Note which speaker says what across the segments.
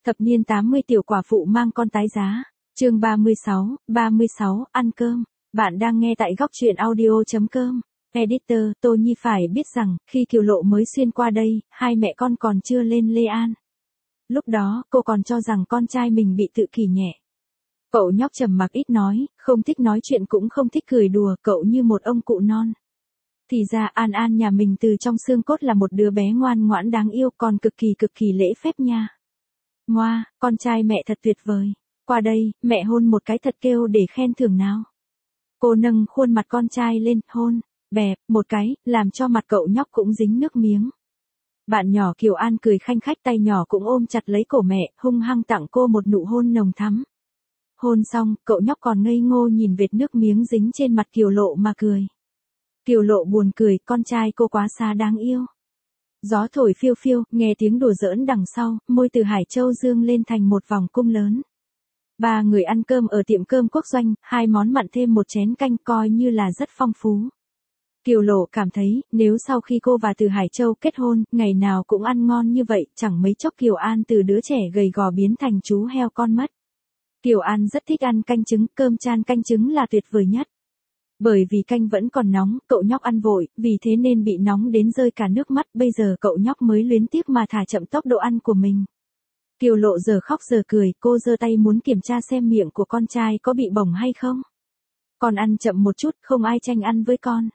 Speaker 1: Thập niên 80 tiểu quả phụ mang con tái giá. Chương 36, ăn cơm. Bạn đang nghe tại góc truyện audio.com. Editor, Tô Nhi phải biết rằng, khi Kiều Lộ mới xuyên qua đây, hai mẹ con còn chưa lên Lê An. Lúc đó, cô còn cho rằng con trai mình bị tự kỷ nhẹ. Cậu nhóc trầm mặc ít nói, không thích nói chuyện cũng không thích cười đùa, cậu như một ông cụ non. Thì ra An An nhà mình từ trong xương cốt là một đứa bé ngoan ngoãn đáng yêu, còn cực kỳ lễ phép nha. Ngoa, con trai mẹ thật tuyệt vời. Qua đây, mẹ hôn một cái thật kêu để khen thưởng nào. Cô nâng khuôn mặt con trai lên, hôn, bẹp, một cái, làm cho mặt cậu nhóc cũng dính nước miếng. Bạn nhỏ Kiều An cười khanh khách, tay nhỏ cũng ôm chặt lấy cổ mẹ, hung hăng tặng cô một nụ hôn nồng thắm. Hôn xong, cậu nhóc còn ngây ngô nhìn vệt nước miếng dính trên mặt Kiều Lộ mà cười. Kiều Lộ buồn cười, con trai cô quá xa đáng yêu. Gió thổi phiêu phiêu, nghe tiếng đùa giỡn đằng sau, môi từ Hải Châu dương lên thành một vòng cung lớn. Ba người ăn cơm ở tiệm cơm quốc doanh, hai món mặn thêm một chén canh coi như là rất phong phú. Kiều Lộ cảm thấy, nếu sau khi cô và Từ Hải Châu kết hôn, ngày nào cũng ăn ngon như vậy, chẳng mấy chốc Kiều An từ đứa trẻ gầy gò biến thành chú heo con mất. Kiều An rất thích ăn canh trứng, cơm chan canh trứng là tuyệt vời nhất. Bởi vì canh vẫn còn nóng, cậu nhóc ăn vội, vì thế nên bị nóng đến rơi cả nước mắt, bây giờ cậu nhóc mới luyến tiếc mà thả chậm tốc độ ăn của mình. Kiều Lộ giờ khóc giờ cười, cô giơ tay muốn kiểm tra xem miệng của con trai có bị bỏng hay không. Con ăn chậm một chút, không ai tranh ăn với con.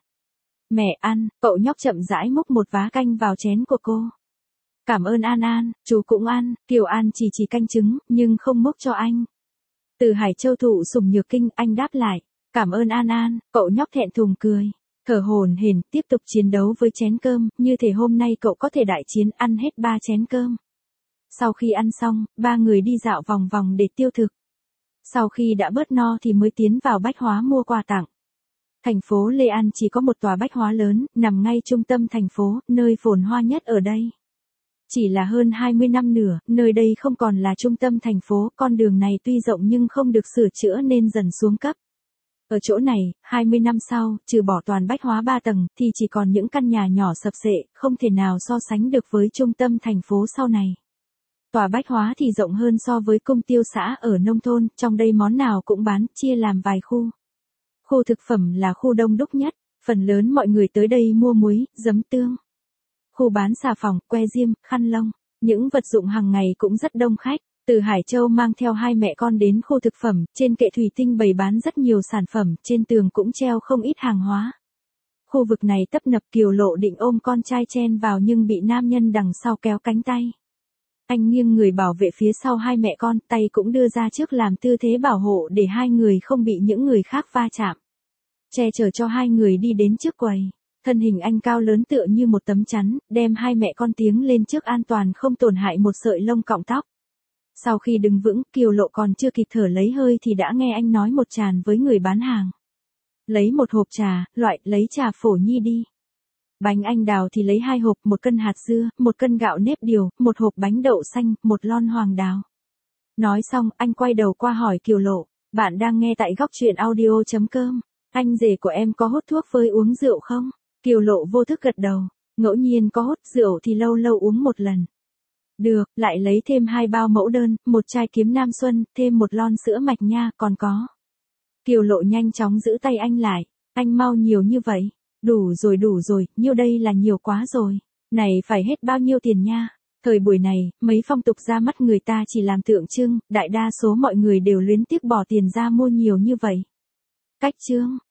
Speaker 1: Mẹ ăn, cậu nhóc chậm rãi múc một vá canh vào chén của cô. Cảm ơn An An, chú cũng ăn, Kiều An chỉ canh trứng, nhưng không múc cho anh. Từ Hải Châu thụ sủng nhược kinh, anh đáp lại. Cảm ơn An An, cậu nhóc thẹn thùng cười. Thở hổn hển, tiếp tục chiến đấu với chén cơm, như thể hôm nay cậu có thể đại chiến ăn hết 3 chén cơm. Sau khi ăn xong, ba người đi dạo vòng vòng để tiêu thực. Sau khi đã bớt no thì mới tiến vào bách hóa mua quà tặng. Thành phố Lê An chỉ có một tòa bách hóa lớn, nằm ngay trung tâm thành phố, nơi phồn hoa nhất ở đây. Chỉ là hơn 20 năm nữa, nơi đây không còn là trung tâm thành phố, con đường này tuy rộng nhưng không được sửa chữa nên dần xuống cấp. Ở chỗ này, 20 năm sau, trừ bỏ toàn bách hóa 3 tầng, thì chỉ còn những căn nhà nhỏ sập xệ, không thể nào so sánh được với trung tâm thành phố sau này. Tòa bách hóa thì rộng hơn so với cung tiêu xã ở nông thôn, trong đây món nào cũng bán, chia làm vài khu. Khu thực phẩm là khu đông đúc nhất, phần lớn mọi người tới đây mua muối, giấm tương. Khu bán xà phòng, que diêm, khăn lông, những vật dụng hàng ngày cũng rất đông khách. Từ Hải Châu mang theo hai mẹ con đến khu thực phẩm, trên kệ thủy tinh bày bán rất nhiều sản phẩm, trên tường cũng treo không ít hàng hóa. Khu vực này tấp nập, Kiều Lộ định ôm con trai chen vào nhưng bị nam nhân đằng sau kéo cánh tay. Anh nghiêng người bảo vệ phía sau hai mẹ con, tay cũng đưa ra trước làm tư thế bảo hộ để hai người không bị những người khác va chạm. Che chở cho hai người đi đến trước quầy. Thân hình anh cao lớn tựa như một tấm chắn, đem hai mẹ con tiến lên trước an toàn không tổn hại một sợi lông cọng tóc. Sau khi đứng vững, Kiều Lộ còn chưa kịp thở lấy hơi thì đã nghe anh nói một tràng với người bán hàng. Lấy một hộp trà, loại, lấy trà phổ nhi đi. Bánh anh đào thì lấy 2 hộp, 1 cân hạt dưa, 1 cân gạo nếp điều, 1 hộp bánh đậu xanh, 1 lon hoàng đào. Nói xong, anh quay đầu qua hỏi Kiều Lộ, bạn đang nghe tại góc truyện audio.com. Anh rể của em có hút thuốc với uống rượu không? Kiều Lộ vô thức gật đầu, ngẫu nhiên có hút, rượu thì lâu lâu uống một lần. Được, lại lấy thêm 2 bao mẫu đơn, 1 chai kiếm Nam Xuân, thêm 1 lon sữa mạch nha, còn có. Kiều Lộ nhanh chóng giữ tay anh lại, anh mau nhiều như vậy. Đủ rồi, nhiêu đây là nhiều quá rồi. Này phải hết bao nhiêu tiền nha. Thời buổi này, mấy phong tục ra mắt người ta chỉ làm tượng trưng, đại đa số mọi người đều luyến tiếc bỏ tiền ra mua nhiều như vậy. Cách chương